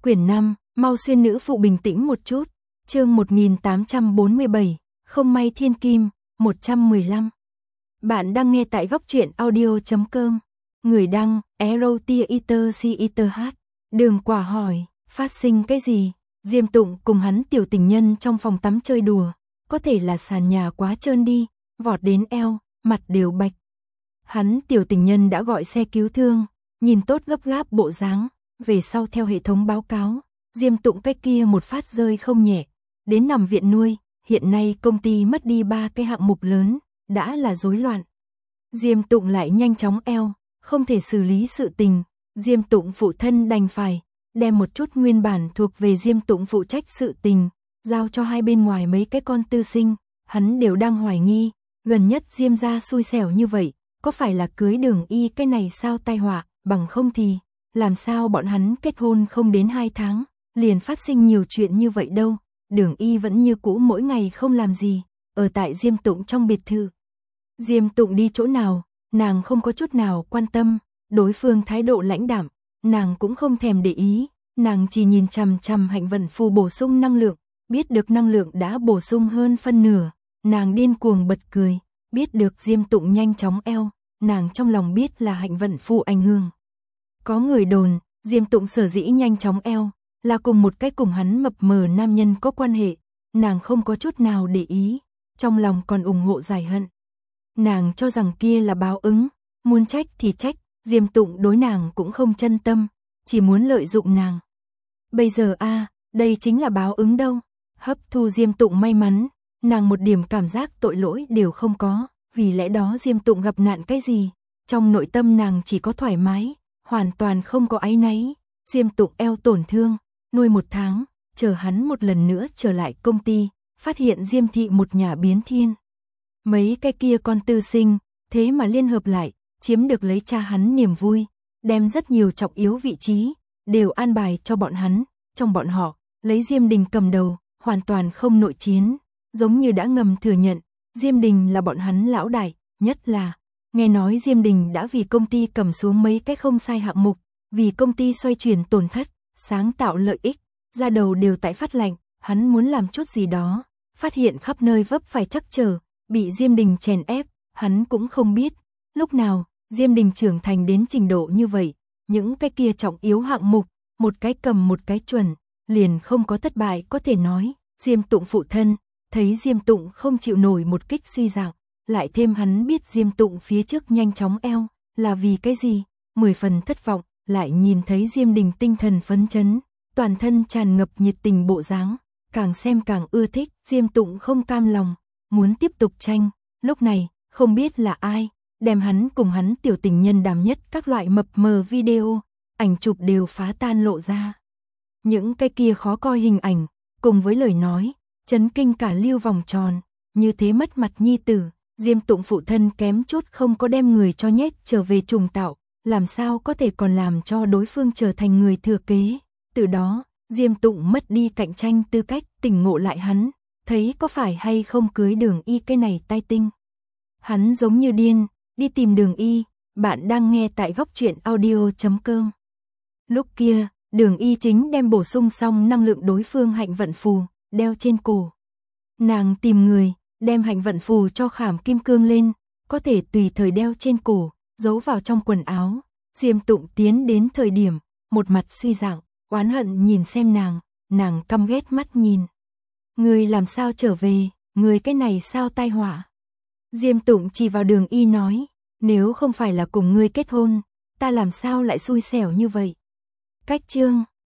Quyển 5, mau xuyên nữ phụ bình tĩnh một chút. Chương 1847, không may thiên kim, 115. Bạn đang nghe tại góc truyện audio.com. Người đăng, EROTIETER. Đường Quả hỏi, phát sinh cái gì? Diêm Tụng cùng hắn tiểu tình nhân trong phòng tắm chơi đùa, có thể là sàn nhà quá trơn đi, vọt đến eo, mặt đều bạch. Hắn tiểu tình nhân đã gọi xe cứu thương, nhìn tốt gấp gáp bộ dáng, về sau theo hệ thống báo cáo, Diêm Tụng cái kia một phát rơi không nhẹ, đến nằm viện nuôi, hiện nay công ty mất đi 3 cái hạng mục lớn, đã là rối loạn. Diêm Tụng lại nhanh chóng eo, không thể xử lý sự tình, Diêm Tụng phụ thân đành phải đem một chút nguyên bản thuộc về Diêm Tụng phụ trách sự tình, giao cho hai bên ngoài mấy cái con tư sinh, hắn đều đang hoài nghi, gần nhất Diêm gia xui xẻo như vậy, có phải là cưới Đường Y cái này sao tai họa, bằng không thì, làm sao bọn hắn kết hôn không đến 2 tháng, liền phát sinh nhiều chuyện như vậy đâu, Đường Y vẫn như cũ mỗi ngày không làm gì, ở tại Diêm Tụng trong biệt thự. Diêm Tụng đi chỗ nào, nàng không có chút nào quan tâm, đối phương thái độ lãnh đạm, nàng cũng không thèm để ý, nàng chỉ nhìn chằm chằm Hạnh Vận Phù bổ sung năng lượng, biết được năng lượng đã bổ sung hơn phân nửa, nàng điên cuồng bật cười, biết được Diêm Tụng nhanh chóng eo, nàng trong lòng biết là Hạnh Vận Phù ảnh hưởng. Có người đồn, Diêm Tụng sở dĩ nhanh chóng eo, là cùng một cái cùng hắn mập mờ nam nhân có quan hệ, nàng không có chút nào để ý, trong lòng còn ủng hộ giải hận. Nàng cho rằng kia là báo ứng, muốn trách thì trách, Diêm Tụng đối nàng cũng không chân tâm, chỉ muốn lợi dụng nàng. Bây giờ đây chính là báo ứng đâu, hấp thu Diêm Tụng may mắn, nàng một điểm cảm giác tội lỗi đều không có, vì lẽ đó Diêm Tụng gặp nạn cái gì, trong nội tâm nàng chỉ có thoải mái, hoàn toàn không có áy náy. Diêm Tụng eo tổn thương, nuôi 1 tháng, chờ hắn một lần nữa trở lại công ty, phát hiện Diêm thị một nhà biến thiên. Mấy cái kia con tư sinh, thế mà liên hợp lại, chiếm được lấy cha hắn niềm vui, đem rất nhiều trọng yếu vị trí, đều an bài cho bọn hắn, trong bọn họ, lấy Diêm Đình cầm đầu, hoàn toàn không nội chiến, giống như đã ngầm thừa nhận, Diêm Đình là bọn hắn lão đại, nhất là, nghe nói Diêm Đình đã vì công ty cầm xuống mấy cái không sai hạng mục, vì công ty xoay chuyển tổn thất, sáng tạo lợi ích, ra đầu đều tại phát lạnh, hắn muốn làm chút gì đó, phát hiện khắp nơi vấp phải trắc trở, bị Diêm Đình chèn ép, hắn cũng không biết, lúc nào, Diêm Đình trưởng thành đến trình độ như vậy, những cái kia trọng yếu hạng mục, một cái cầm một cái chuẩn, liền không có thất bại có thể nói, Diêm Tụng phụ thân, thấy Diêm Tụng không chịu nổi một kích suy giảm, lại thêm hắn biết Diêm Tụng phía trước nhanh chóng eo, là vì cái gì, 10 phần thất vọng, lại nhìn thấy Diêm Đình tinh thần phấn chấn, toàn thân tràn ngập nhiệt tình bộ dáng, càng xem càng ưa thích, Diêm Tụng không cam lòng, muốn tiếp tục tranh, lúc này, không biết là ai, đem hắn cùng hắn tiểu tình nhân đàm nhất các loại mập mờ video, ảnh chụp đều phá tan lộ ra. Những cái kia khó coi hình ảnh, cùng với lời nói, chấn kinh cả lưu vòng tròn, như thế mất mặt nhi tử, Diêm Tụng phụ thân kém chút không có đem người cho nhét trở về trùng tạo, làm sao có thể còn làm cho đối phương trở thành người thừa kế, từ đó, Diêm Tụng mất đi cạnh tranh tư cách, tỉnh ngộ lại hắn, thấy có phải hay không cưới Đường Y cái này tai tinh. Hắn giống như điên, đi tìm Đường Y, bạn đang nghe tại góc truyện audio.com. Lúc kia, Đường Y chính đem bổ sung xong năng lượng đối phương Hạnh Vận Phù, đeo trên cổ. Nàng tìm người, đem Hạnh Vận Phù cho khảm kim cương lên, có thể tùy thời đeo trên cổ, giấu vào trong quần áo. Diêm Tụng tiến đến thời điểm, một mặt suy dạng, oán hận nhìn xem nàng căm ghét mắt nhìn. Người làm sao trở về, người cái này sao tai họa. Diêm Tụng chỉ vào Đường Y nói, nếu không phải là cùng ngươi kết hôn, ta làm sao lại xui xẻo như vậy. Cách chương